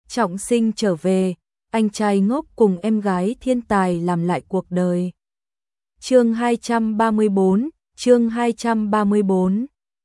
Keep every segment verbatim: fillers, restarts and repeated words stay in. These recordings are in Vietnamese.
trọng sinh trở về, anh trai ngốc cùng em gái thiên tài làm lại cuộc đời. Chương hai trăm ba mươi bốn, chương hai trăm ba mươi bốn.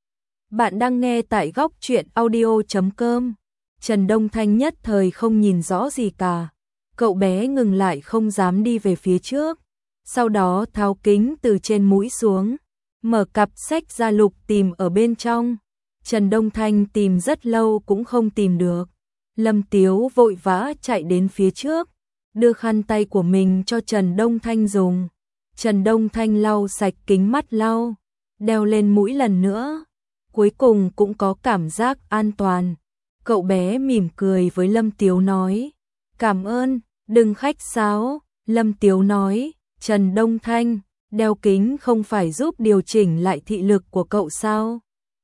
Bạn đang nghe tại góc truyện audio chấm com. Trần Đông Thanh nhất thời không nhìn rõ gì cả. Cậu bé ngừng lại không dám đi về phía trước. Sau đó tháo kính từ trên mũi xuống, mở cặp sách ra lục tìm ở bên trong. Trần Đông Thanh tìm rất lâu cũng không tìm được. Lâm Tiếu vội vã chạy đến phía trước, đưa khăn tay của mình cho Trần Đông Thanh dùng. Trần Đông Thanh lau sạch kính mắt lau, đeo lên mũi lần nữa. Cuối cùng cũng có cảm giác an toàn. Cậu bé mỉm cười với Lâm Tiếu nói, cảm ơn, đừng khách sáo. Lâm Tiếu nói, Trần Đông Thanh, đeo kính không phải giúp điều chỉnh lại thị lực của cậu sao?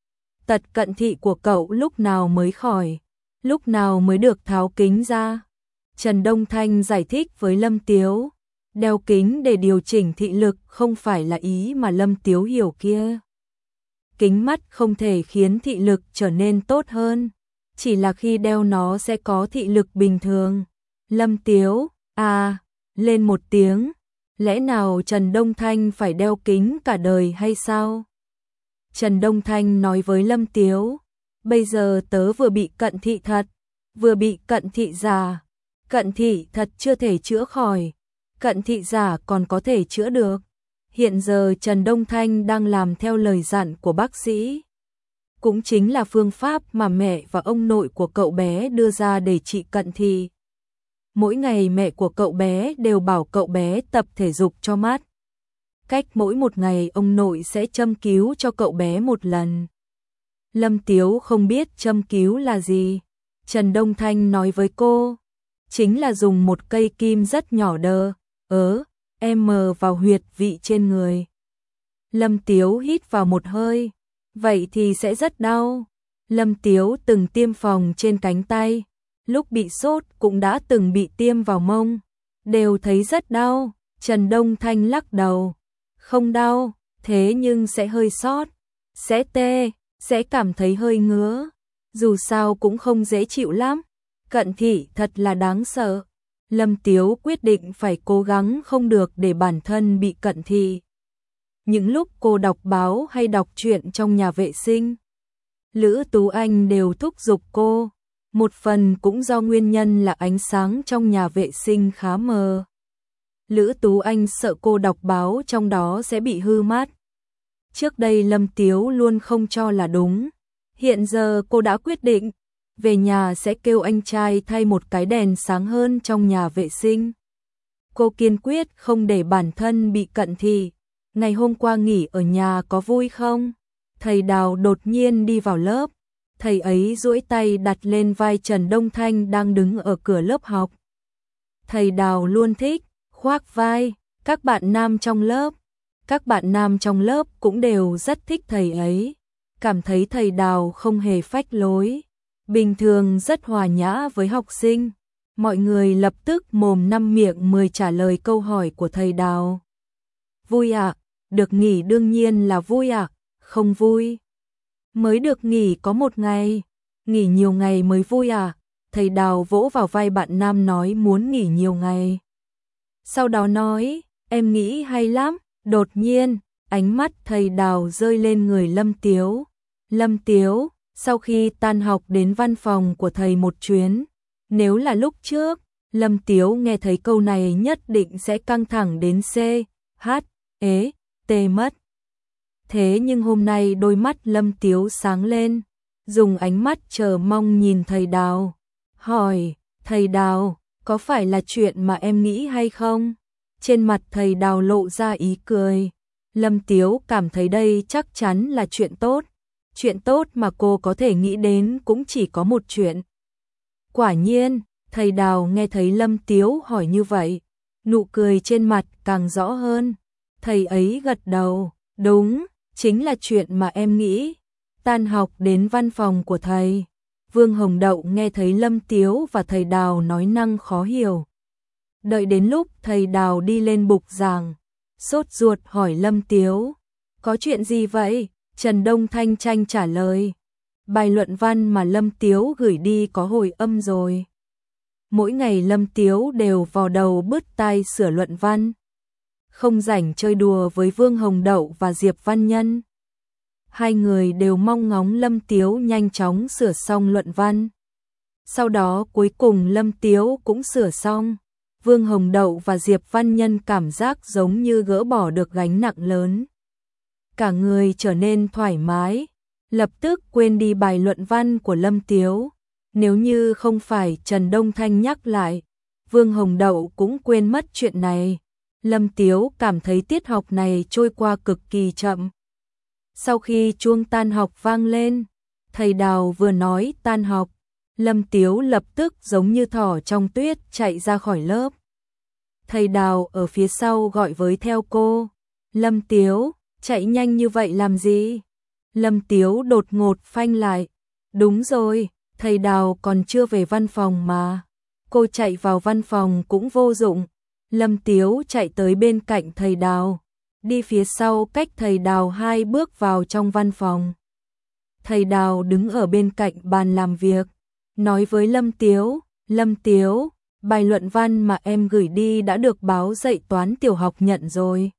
Tật cận thị của cậu lúc nào mới khỏi? Lúc nào mới được tháo kính ra? Trần Đông Thanh giải thích với Lâm Tiếu, đeo kính để điều chỉnh thị lực không phải là ý mà Lâm Tiếu hiểu kia. Kính mắt không thể khiến thị lực trở nên tốt hơn, chỉ là khi đeo nó sẽ có thị lực bình thường. Lâm Tiếu, à, lên một tiếng, lẽ nào Trần Đông Thanh phải đeo kính cả đời hay sao? Trần Đông Thanh nói với Lâm Tiếu, bây giờ tớ vừa bị cận thị thật, vừa bị cận thị giả. Cận thị thật chưa thể chữa khỏi, cận thị giả còn có thể chữa được. Hiện giờ Trần Đông Thanh đang làm theo lời dặn của bác sĩ. Cũng chính là phương pháp mà mẹ và ông nội của cậu bé đưa ra để trị cận thị. Mỗi ngày mẹ của cậu bé đều bảo cậu bé tập thể dục cho mắt. Cách mỗi một ngày ông nội sẽ châm cứu cho cậu bé một lần. Lâm Tiếu không biết châm cứu là gì. Trần Đông Thanh nói với cô, chính là dùng một cây kim rất nhỏ đờ, ớ, em mờ vào huyệt vị trên người. Lâm Tiếu hít vào một hơi, vậy thì sẽ rất đau. Lâm Tiếu từng tiêm phòng trên cánh tay, lúc bị sốt cũng đã từng bị tiêm vào mông, đều thấy rất đau. Trần Đông Thanh lắc đầu, không đau, thế nhưng sẽ hơi sót, sẽ tê, sẽ cảm thấy hơi ngứa, dù sao cũng không dễ chịu lắm. Cận thị thật là đáng sợ. Lâm Tiếu quyết định phải cố gắng không được để bản thân bị cận thị. Những lúc cô đọc báo hay đọc truyện trong nhà vệ sinh, Lữ Tú Anh đều thúc giục cô, một phần cũng do nguyên nhân là ánh sáng trong nhà vệ sinh khá mờ. Lữ Tú Anh sợ cô đọc báo trong đó sẽ bị hư mắt. Trước đây Lâm Tiếu luôn không cho là đúng, hiện giờ cô đã quyết định, về nhà sẽ kêu anh trai thay một cái đèn sáng hơn trong nhà vệ sinh. Cô kiên quyết không để bản thân bị cận thị. Ngày hôm qua nghỉ ở nhà có vui không? Thầy Đào đột nhiên đi vào lớp, thầy ấy duỗi tay đặt lên vai Trần Đông Thanh đang đứng ở cửa lớp học. Thầy Đào luôn thích khoác vai các bạn nam trong lớp. Các bạn nam trong lớp cũng đều rất thích thầy ấy, cảm thấy thầy Đào không hề phách lối, bình thường rất hòa nhã với học sinh. Mọi người lập tức mồm năm miệng mười trả lời câu hỏi của thầy Đào. Vui ạ, à? Được nghỉ đương nhiên là vui ạ, à? Không vui. Mới được nghỉ có một ngày, nghỉ nhiều ngày mới vui à? Thầy Đào vỗ vào vai bạn nam nói muốn nghỉ nhiều ngày. Sau đó nói, em nghĩ hay lắm. Đột nhiên, ánh mắt thầy Đào rơi lên người Lâm Tiếu. Lâm Tiếu, sau khi tan học đến văn phòng của thầy một chuyến, nếu là lúc trước, Lâm Tiếu nghe thấy câu này nhất định sẽ căng thẳng đến C, H, ế, T mất. Thế nhưng hôm nay đôi mắt Lâm Tiếu sáng lên, dùng ánh mắt chờ mong nhìn thầy Đào. Hỏi, thầy Đào, có phải là chuyện mà em nghĩ hay không? Trên mặt thầy Đào lộ ra ý cười. Lâm Tiếu cảm thấy đây chắc chắn là chuyện tốt. Chuyện tốt mà cô có thể nghĩ đến cũng chỉ có một chuyện. Quả nhiên, thầy Đào nghe thấy Lâm Tiếu hỏi như vậy, nụ cười trên mặt càng rõ hơn. Thầy ấy gật đầu, đúng, chính là chuyện mà em nghĩ. Tan học đến văn phòng của thầy, Vương Hồng Đậu nghe thấy Lâm Tiếu và thầy Đào nói năng khó hiểu. Đợi đến lúc thầy Đào đi lên bục giảng, sốt ruột hỏi Lâm Tiếu, có chuyện gì vậy? Trần Đông Thanh tranh trả lời, bài luận văn mà Lâm Tiếu gửi đi có hồi âm rồi. Mỗi ngày Lâm Tiếu đều vò đầu bứt tai sửa luận văn. Không rảnh chơi đùa với Vương Hồng Đậu và Diệp Văn Nhân. Hai người đều mong ngóng Lâm Tiếu nhanh chóng sửa xong luận văn. Sau đó cuối cùng Lâm Tiếu cũng sửa xong. Vương Hồng Đậu và Diệp Văn Nhân cảm giác giống như gỡ bỏ được gánh nặng lớn. Cả người trở nên thoải mái, lập tức quên đi bài luận văn của Lâm Tiếu. Nếu như không phải Trần Đông Thanh nhắc lại, Vương Hồng Đậu cũng quên mất chuyện này. Lâm Tiếu cảm thấy tiết học này trôi qua cực kỳ chậm. Sau khi chuông tan học vang lên, thầy Đào vừa nói tan học, Lâm Tiếu lập tức giống như thỏ trong tuyết chạy ra khỏi lớp. Thầy Đào ở phía sau gọi với theo cô. Lâm Tiếu, chạy nhanh như vậy làm gì? Lâm Tiếu đột ngột phanh lại. Đúng rồi, thầy Đào còn chưa về văn phòng mà. Cô chạy vào văn phòng cũng vô dụng. Lâm Tiếu chạy tới bên cạnh thầy Đào, đi phía sau cách thầy Đào hai bước vào trong văn phòng. Thầy Đào đứng ở bên cạnh bàn làm việc, nói với Lâm Tiếu, Lâm Tiếu, bài luận văn mà em gửi đi đã được báo dạy toán tiểu học nhận rồi.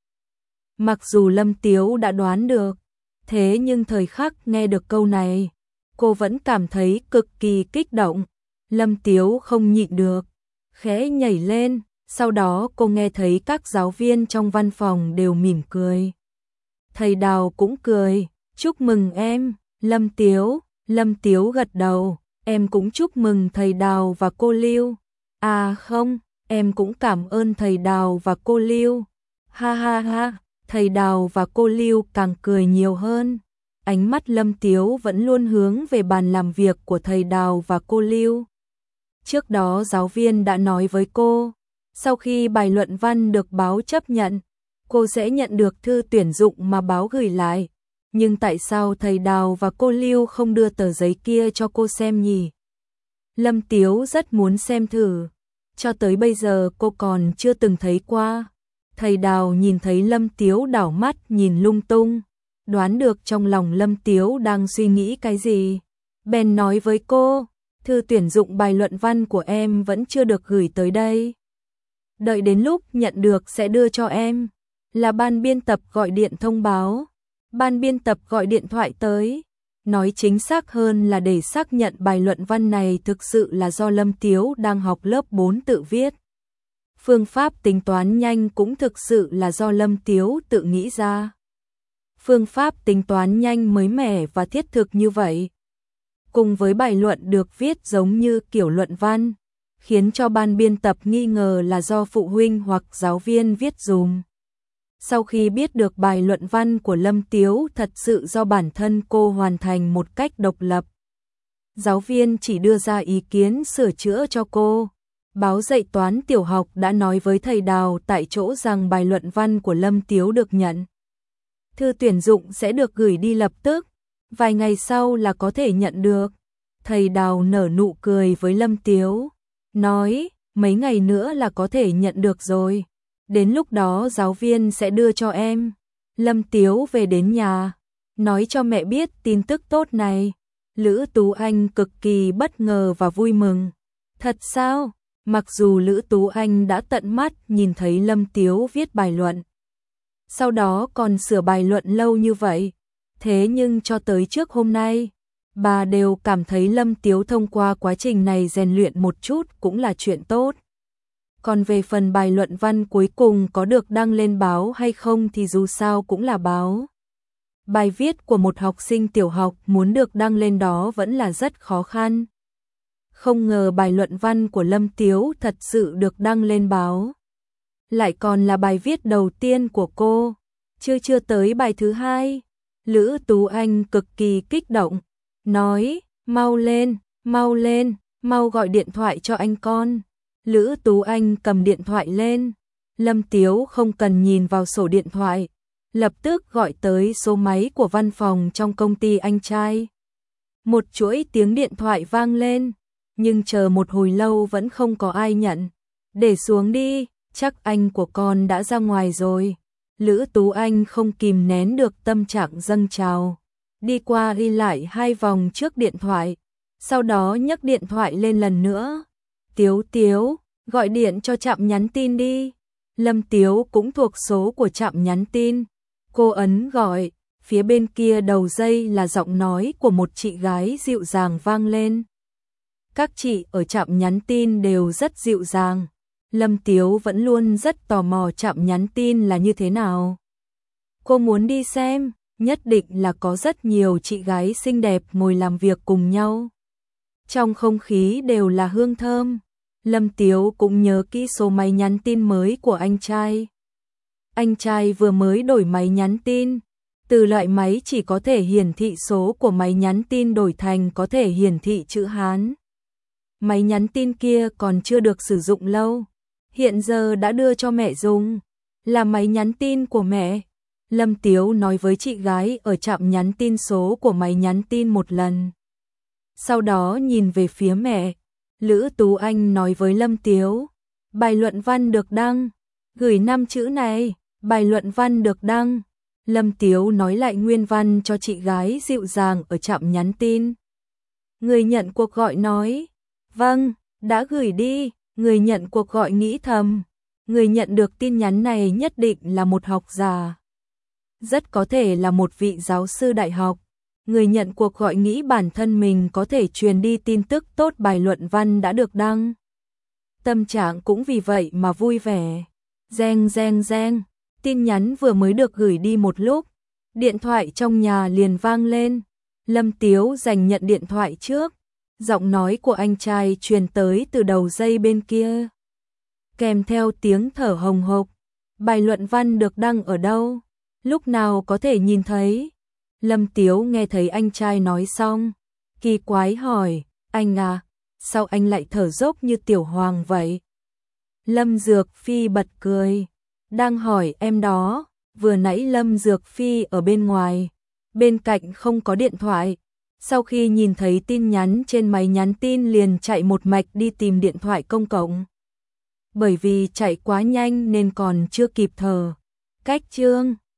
Mặc dù Lâm Tiếu đã đoán được, thế nhưng thời khắc nghe được câu này, cô vẫn cảm thấy cực kỳ kích động. Lâm Tiếu không nhịn được, khẽ nhảy lên, sau đó cô nghe thấy các giáo viên trong văn phòng đều mỉm cười. Thầy Đào cũng cười, chúc mừng em, Lâm Tiếu, Lâm Tiếu gật đầu, em cũng chúc mừng thầy Đào và cô Lưu. À không, em cũng cảm ơn thầy Đào và cô Lưu. Ha ha ha, thầy Đào và cô Lưu càng cười nhiều hơn. Ánh mắt Lâm Tiếu vẫn luôn hướng về bàn làm việc của thầy Đào và cô Lưu. Trước đó giáo viên đã nói với cô, sau khi bài luận văn được báo chấp nhận, cô sẽ nhận được thư tuyển dụng mà báo gửi lại. Nhưng tại sao thầy Đào và cô Lưu không đưa tờ giấy kia cho cô xem nhỉ? Lâm Tiếu rất muốn xem thử, cho tới bây giờ cô còn chưa từng thấy qua. Thầy Đào nhìn thấy Lâm Tiếu đảo mắt nhìn lung tung, đoán được trong lòng Lâm Tiếu đang suy nghĩ cái gì. Bèn nói với cô, thư tuyển dụng bài luận văn của em vẫn chưa được gửi tới đây. Đợi đến lúc nhận được sẽ đưa cho em. Là ban biên tập gọi điện thông báo. Ban biên tập gọi điện thoại tới, nói chính xác hơn là để xác nhận bài luận văn này thực sự là do Lâm Tiếu đang học lớp bốn tự viết. Phương pháp tính toán nhanh cũng thực sự là do Lâm Tiếu tự nghĩ ra. Phương pháp tính toán nhanh mới mẻ và thiết thực như vậy, cùng với bài luận được viết giống như kiểu luận văn, khiến cho ban biên tập nghi ngờ là do phụ huynh hoặc giáo viên viết dùm. Sau khi biết được bài luận văn của Lâm Tiếu thật sự do bản thân cô hoàn thành một cách độc lập, giáo viên chỉ đưa ra ý kiến sửa chữa cho cô. Báo dạy toán tiểu học đã nói với thầy Đào tại chỗ rằng bài luận văn của Lâm Tiếu được nhận. Thư tuyển dụng sẽ được gửi đi lập tức, vài ngày sau là có thể nhận được. Thầy Đào nở nụ cười với Lâm Tiếu, nói, mấy ngày nữa là có thể nhận được rồi. Đến lúc đó giáo viên sẽ đưa cho em. Lâm Tiếu về đến nhà, nói cho mẹ biết tin tức tốt này. Lữ Tú Anh cực kỳ bất ngờ và vui mừng. Thật sao? Mặc dù Lữ Tú Anh đã tận mắt nhìn thấy Lâm Tiếu viết bài luận, sau đó còn sửa bài luận lâu như vậy, thế nhưng cho tới trước hôm nay, bà đều cảm thấy Lâm Tiếu thông qua quá trình này rèn luyện một chút cũng là chuyện tốt. Còn về phần bài luận văn cuối cùng có được đăng lên báo hay không thì dù sao cũng là báo. Bài viết của một học sinh tiểu học muốn được đăng lên đó vẫn là rất khó khăn. Không ngờ bài luận văn của Lâm Tiếu thật sự được đăng lên báo. Lại còn là bài viết đầu tiên của cô, chưa chưa tới bài thứ hai. Lữ Tú Anh cực kỳ kích động, nói, mau lên, mau lên, mau gọi điện thoại cho anh con. Lữ Tú Anh cầm điện thoại lên, Lâm Tiếu không cần nhìn vào sổ điện thoại, lập tức gọi tới số máy của văn phòng trong công ty anh trai. Một chuỗi tiếng điện thoại vang lên, nhưng chờ một hồi lâu vẫn không có ai nhận. Để xuống đi, chắc anh của con đã ra ngoài rồi. Lữ Tú Anh không kìm nén được tâm trạng dâng trào, đi qua đi lại hai vòng trước điện thoại, sau đó nhấc điện thoại lên lần nữa. Tiếu Tiếu, gọi điện cho trạm nhắn tin đi. Lâm Tiếu cũng thuộc số của trạm nhắn tin. Cô ấn gọi, phía bên kia đầu dây là giọng nói của một chị gái dịu dàng vang lên. Các chị ở trạm nhắn tin đều rất dịu dàng. Lâm Tiếu vẫn luôn rất tò mò trạm nhắn tin là như thế nào. Cô muốn đi xem, nhất định là có rất nhiều chị gái xinh đẹp ngồi làm việc cùng nhau. Trong không khí đều là hương thơm. Lâm Tiếu cũng nhớ kỹ số máy nhắn tin mới của anh trai. Anh trai vừa mới đổi máy nhắn tin, từ loại máy chỉ có thể hiển thị số của máy nhắn tin đổi thành có thể hiển thị chữ Hán. Máy nhắn tin kia còn chưa được sử dụng lâu, hiện giờ đã đưa cho mẹ dùng, là máy nhắn tin của mẹ. Lâm Tiếu nói với chị gái ở trạm nhắn tin số của máy nhắn tin một lần. Sau đó nhìn về phía mẹ, Lữ Tú Anh nói với Lâm Tiếu, bài luận văn được đăng, gửi năm chữ này, bài luận văn được đăng. Lâm Tiếu nói lại nguyên văn cho chị gái dịu dàng ở trạm nhắn tin. Người nhận cuộc gọi nói, vâng, đã gửi đi. Người nhận cuộc gọi nghĩ thầm, người nhận được tin nhắn này nhất định là một học giả. Rất có thể là một vị giáo sư đại học. Người nhận cuộc gọi nghĩ bản thân mình có thể truyền đi tin tức tốt bài luận văn đã được đăng. Tâm trạng cũng vì vậy mà vui vẻ. Reng reng reng, tin nhắn vừa mới được gửi đi một lúc, điện thoại trong nhà liền vang lên. Lâm Tiếu giành nhận điện thoại trước. Giọng nói của anh trai truyền tới từ đầu dây bên kia, kèm theo tiếng thở hồng hộc. Bài luận văn được đăng ở đâu? Lúc nào có thể nhìn thấy? Lâm Tiếu nghe thấy anh trai nói xong, kỳ quái hỏi, anh à, sao anh lại thở dốc như tiểu hoàng vậy? Lâm Dược Phi bật cười, đang hỏi em đó, vừa nãy Lâm Dược Phi ở bên ngoài, bên cạnh không có điện thoại. Sau khi nhìn thấy tin nhắn trên máy nhắn tin liền chạy một mạch đi tìm điện thoại công cộng. Bởi vì chạy quá nhanh nên còn chưa kịp thở. Cách chương